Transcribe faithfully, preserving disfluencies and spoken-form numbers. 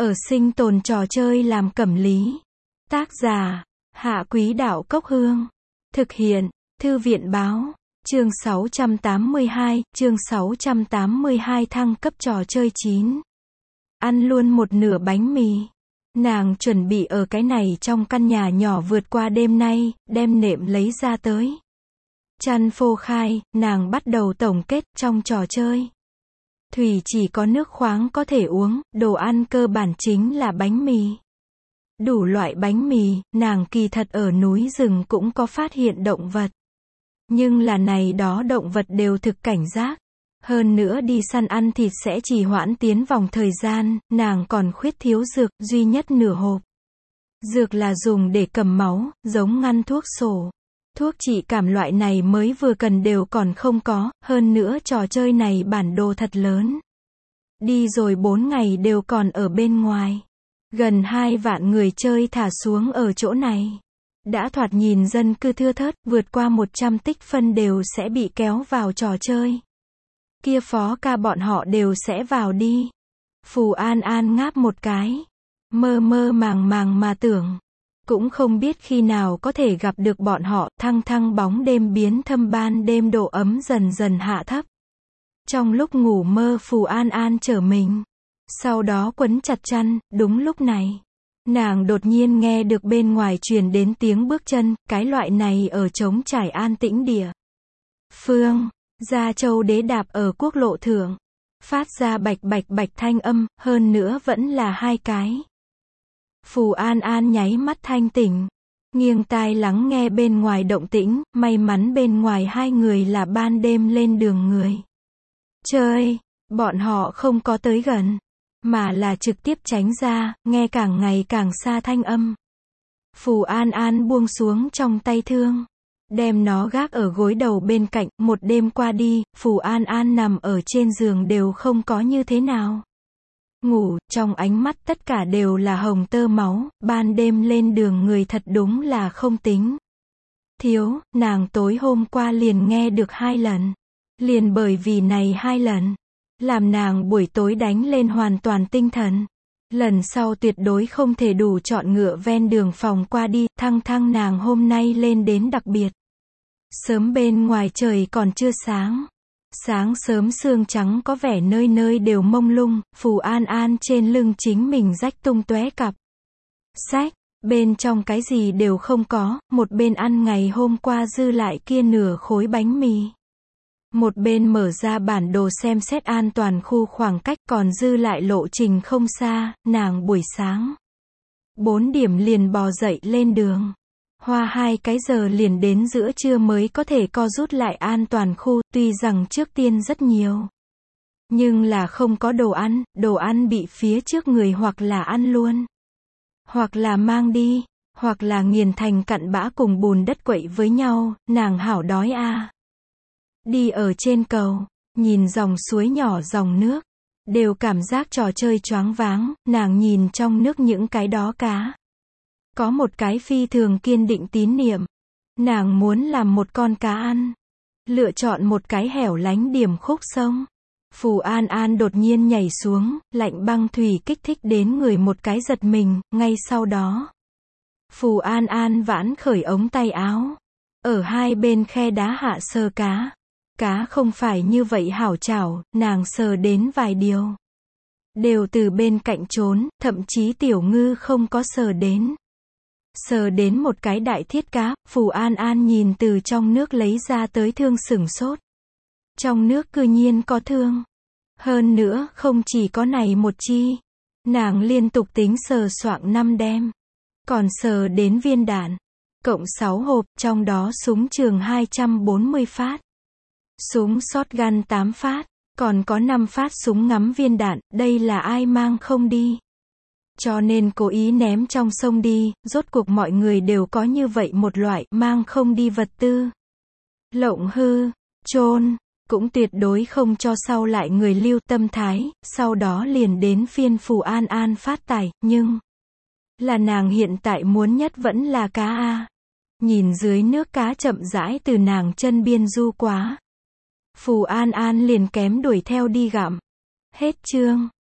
Ở sinh tồn trò chơi làm cẩm lý. Tác giả, Hạ Quý Đạo Cốc Hương. Thực hiện, Thư viện Báo. Chương sáu trăm tám mươi hai, chương sáu trăm tám mươi hai thăng cấp trò chơi chín. Ăn luôn một nửa bánh mì. Nàng chuẩn bị ở cái này trong căn nhà nhỏ vượt qua đêm nay, đem nệm lấy ra tới. Chăn phô khai, nàng bắt đầu tổng kết trong trò chơi. Thủy chỉ có nước khoáng có thể uống, đồ ăn cơ bản chính là bánh mì. Đủ loại bánh mì, nàng kỳ thật ở núi rừng cũng có phát hiện động vật. Nhưng là này đó động vật đều thực cảnh giác. Hơn nữa đi săn ăn thịt sẽ trì hoãn tiến vòng thời gian, nàng còn khuyết thiếu dược, duy nhất nửa hộp. Dược là dùng để cầm máu, giống ngăn thuốc sổ. Thuốc trị cảm loại này mới vừa cần đều còn không có, hơn nữa trò chơi này bản đồ thật lớn. Đi rồi bốn ngày đều còn ở bên ngoài. Gần hai vạn người chơi thả xuống ở chỗ này. Đã thoạt nhìn dân cư thưa thớt, vượt qua một trăm tích phân đều sẽ bị kéo vào trò chơi. Kia phó ca bọn họ đều sẽ vào đi. Phù An An ngáp một cái. Mơ mơ màng màng mà tưởng. Cũng không biết khi nào có thể gặp được bọn họ, thăng thăng bóng đêm biến thâm ban đêm độ ấm dần dần hạ thấp. Trong lúc ngủ mơ Phù An An trở mình. Sau đó quấn chặt chăn, đúng lúc này. Nàng đột nhiên nghe được bên ngoài truyền đến tiếng bước chân, cái loại này ở trống trải an tĩnh địa. Phương, Gia Châu đế đạp ở quốc lộ thượng. Phát ra bạch bạch bạch thanh âm, hơn nữa vẫn là hai cái. Phù An An nháy mắt thanh tỉnh. Nghiêng tai lắng nghe bên ngoài động tĩnh, may mắn bên ngoài hai người là ban đêm lên đường người. Chơi, bọn họ không có tới gần. Mà là trực tiếp tránh ra, nghe càng ngày càng xa thanh âm. Phù An An buông xuống trong tay thương. Đem nó gác ở gối đầu bên cạnh, một đêm qua đi, Phù An An nằm ở trên giường đều không có như thế nào. Ngủ, trong ánh mắt tất cả đều là hồng tơ máu, ban đêm lên đường người thật đúng là không tính. Thiếu, nàng tối hôm qua liền nghe được hai lần. Liền bởi vì này hai lần. Làm nàng buổi tối đánh lên hoàn toàn tinh thần. Lần sau tuyệt đối không thể đủ chọn ngựa ven đường phòng qua đi, thăng thăng nàng hôm nay lên đến đặc biệt. Sớm bên ngoài trời còn chưa sáng. Sáng sớm sương trắng có vẻ nơi nơi đều mông lung, Phù An An trên lưng chính mình rách tung tóe cặp sách, bên trong cái gì đều không có, một bên ăn ngày hôm qua dư lại kia nửa khối bánh mì. Một bên mở ra bản đồ xem xét an toàn khu khoảng cách còn dư lại lộ trình không xa, nàng buổi sáng. Bốn điểm liền bò dậy lên đường. Hoa hai cái giờ liền đến giữa trưa mới có thể co rút lại an toàn khu, tuy rằng trước tiên rất nhiều. Nhưng là không có đồ ăn, đồ ăn bị phía trước người hoặc là ăn luôn. Hoặc là mang đi, hoặc là nghiền thành cặn bã cùng bùn đất quậy với nhau, nàng hảo đói a. À. Đi ở trên cầu, nhìn dòng suối nhỏ dòng nước, đều cảm giác trò chơi choáng váng, nàng nhìn trong nước những cái đó cá. Có một cái phi thường kiên định tín niệm. Nàng muốn làm một con cá ăn. Lựa chọn một cái hẻo lánh điểm khúc sông. Phù An An đột nhiên nhảy xuống, lạnh băng thủy kích thích đến người một cái giật mình, ngay sau đó. Phù An An vãn khởi ống tay áo. Ở hai bên khe đá hạ sờ cá. Cá không phải như vậy hảo chảo, nàng sờ đến vài điều. Đều từ bên cạnh trốn, thậm chí tiểu ngư không có sờ đến. Sờ đến một cái đại thiết cá, Phù An An nhìn từ trong nước lấy ra tới thương sửng sốt. Trong nước cư nhiên có thương. Hơn nữa, không chỉ có này một chi. Nàng liên tục tính sờ soạng năm đem. Còn sờ đến viên đạn. Cộng sáu hộp, trong đó súng trường hai trăm bốn mươi phát. Súng shotgun tám phát. Còn có năm phát súng ngắm viên đạn, đây là ai mang không đi. Cho nên cố ý ném trong sông đi, rốt cuộc mọi người đều có như vậy một loại mang không đi vật tư. Lộng hư, chôn, cũng tuyệt đối không cho sau lại người lưu tâm thái, sau đó liền đến phiên Phù An An phát tài, nhưng là nàng hiện tại muốn nhất vẫn là cá a. Nhìn dưới nước cá chậm rãi từ nàng chân biên du quá. Phù An An liền kém đuổi theo đi gặm. Hết chương.